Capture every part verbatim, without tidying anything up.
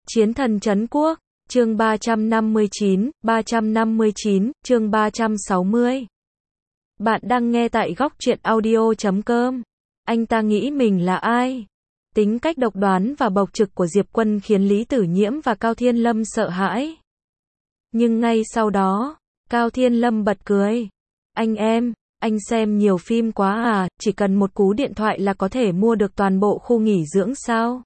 Chiến thần trấn quốc, chương ba trăm năm mươi chín, ba trăm năm mươi chín, chương ba trăm sáu mươi. Bạn đang nghe tại góc truyện audio chấm com. Anh ta nghĩ mình là ai? Tính cách độc đoán và bộc trực của Diệp Quân khiến Lý Tử Nhiễm và Cao Thiên Lâm sợ hãi. Nhưng ngay sau đó, Cao Thiên Lâm bật cười. Anh em, anh xem nhiều phim quá à, chỉ cần một cú điện thoại là có thể mua được toàn bộ khu nghỉ dưỡng sao?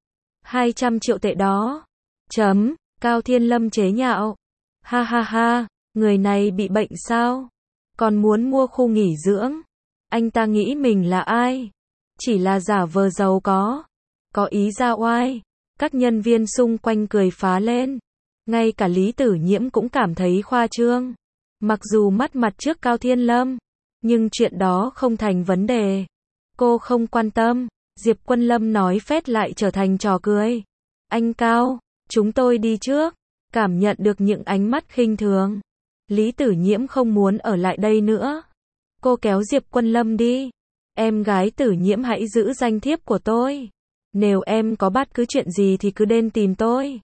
hai trăm triệu tệ đó. Chấm, Cao Thiên Lâm chế nhạo. Ha ha ha, người này bị bệnh sao? Còn muốn mua khu nghỉ dưỡng? Anh ta nghĩ mình là ai? Chỉ là giả vờ giàu có. Có ý ra oai. Các nhân viên xung quanh cười phá lên. Ngay cả Lý Tử Nhiễm cũng cảm thấy khoa trương. Mặc dù mắt mặt trước Cao Thiên Lâm, nhưng chuyện đó không thành vấn đề. Cô không quan tâm. Diệp Quân Lâm nói phét lại trở thành trò cười. Anh Cao, chúng tôi đi trước. Cảm nhận được những ánh mắt khinh thường. Lý Tử Nhiễm không muốn ở lại đây nữa. Cô kéo Diệp Quân Lâm đi. Em gái Tử Nhiễm hãy giữ danh thiếp của tôi. Nếu em có bất cứ chuyện gì thì cứ đến tìm tôi.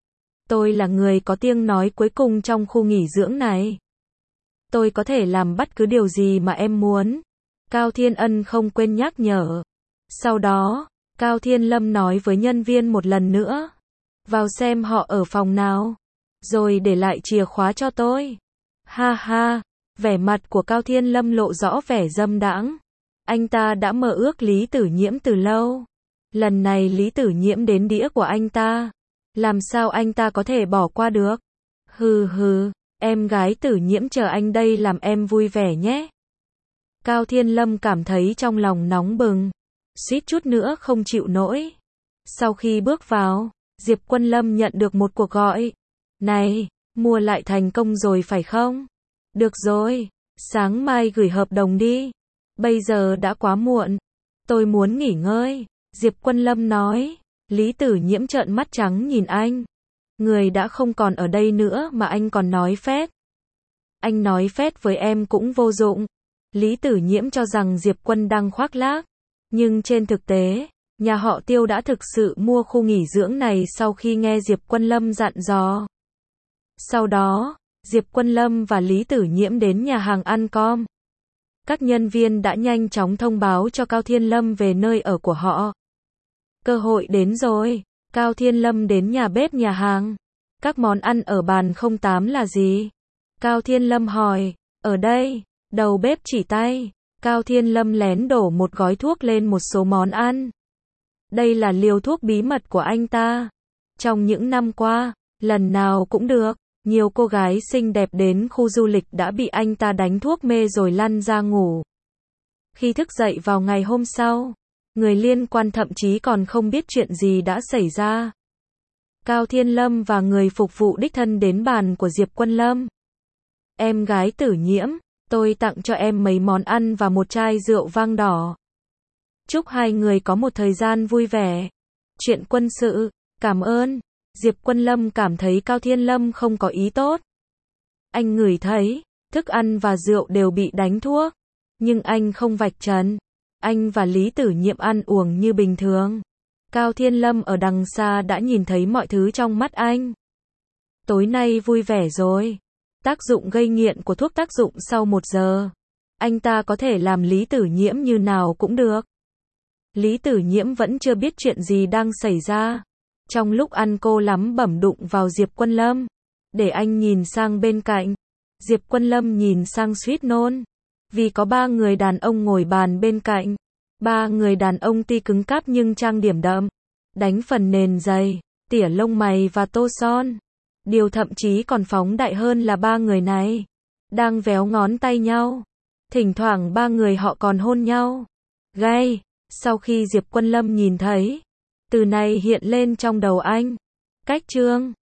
Tôi là người có tiếng nói cuối cùng trong khu nghỉ dưỡng này. Tôi có thể làm bất cứ điều gì mà em muốn. Cao Thiên Ân không quên nhắc nhở. Sau đó, Cao Thiên Lâm nói với nhân viên một lần nữa. Vào xem họ ở phòng nào. Rồi để lại chìa khóa cho tôi. Ha ha, vẻ mặt của Cao Thiên Lâm lộ rõ vẻ dâm đãng. Anh ta đã mơ ước Lý Tử Nhiễm từ lâu. Lần này Lý Tử Nhiễm đến đĩa của anh ta. Làm sao anh ta có thể bỏ qua được? Hừ hừ, em gái Tử Nhiễm chờ anh đây làm em vui vẻ nhé. Cao Thiên Lâm cảm thấy trong lòng nóng bừng. Suýt chút nữa không chịu nổi. Sau khi bước vào, Diệp Quân Lâm nhận được một cuộc gọi. Này, mua lại thành công rồi phải không? Được rồi, sáng mai gửi hợp đồng đi. Bây giờ đã quá muộn. Tôi muốn nghỉ ngơi, Diệp Quân Lâm nói. Lý Tử Nhiễm trợn mắt trắng nhìn anh. Người đã không còn ở đây nữa mà anh còn nói phét. Anh nói phét với em cũng vô dụng. Lý Tử Nhiễm cho rằng Diệp Quân đang khoác lác. Nhưng trên thực tế, nhà họ Tiêu đã thực sự mua khu nghỉ dưỡng này sau khi nghe Diệp Quân Lâm dặn dò. Sau đó, Diệp Quân Lâm và Lý Tử Nhiễm đến nhà hàng ăn com. Các nhân viên đã nhanh chóng thông báo cho Cao Thiên Lâm về nơi ở của họ. Cơ hội đến rồi, Cao Thiên Lâm đến nhà bếp nhà hàng. Các món ăn ở bàn không tám là gì? Cao Thiên Lâm hỏi, ở đây, đầu bếp chỉ tay. Cao Thiên Lâm lén đổ một gói thuốc lên một số món ăn. Đây là liều thuốc bí mật của anh ta. Trong những năm qua, lần nào cũng được, nhiều cô gái xinh đẹp đến khu du lịch đã bị anh ta đánh thuốc mê rồi lăn ra ngủ. Khi thức dậy vào ngày hôm sau, người liên quan thậm chí còn không biết chuyện gì đã xảy ra. Cao Thiên Lâm và người phục vụ đích thân đến bàn của Diệp Quân Lâm. Em gái Tử Nhiễm, tôi tặng cho em mấy món ăn và một chai rượu vang đỏ. Chúc hai người có một thời gian vui vẻ. Chuyện quân sự, cảm ơn. Diệp Quân Lâm cảm thấy Cao Thiên Lâm không có ý tốt. Anh ngửi thấy, thức ăn và rượu đều bị đánh thuốc. Nhưng anh không vạch trần. Anh và Lý Tử Nhiễm ăn uống như bình thường. Cao Thiên Lâm ở đằng xa đã nhìn thấy mọi thứ trong mắt anh. Tối nay vui vẻ rồi. Tác dụng gây nghiện của thuốc tác dụng sau một giờ. Anh ta có thể làm Lý Tử Nhiễm như nào cũng được. Lý Tử Nhiễm vẫn chưa biết chuyện gì đang xảy ra. Trong lúc ăn cô lắm bẩm đụng vào Diệp Quân Lâm. Để anh nhìn sang bên cạnh. Diệp Quân Lâm nhìn sang suýt nôn. Vì có ba người đàn ông ngồi bàn bên cạnh. Ba người đàn ông tuy cứng cáp nhưng trang điểm đậm. Đánh phần nền dày, tỉa lông mày và tô son. Điều thậm chí còn phóng đại hơn là ba người này đang véo ngón tay nhau. Thỉnh thoảng ba người họ còn hôn nhau. Gay, sau khi Diệp Quân Lâm nhìn thấy, từ này hiện lên trong đầu anh. Cách chương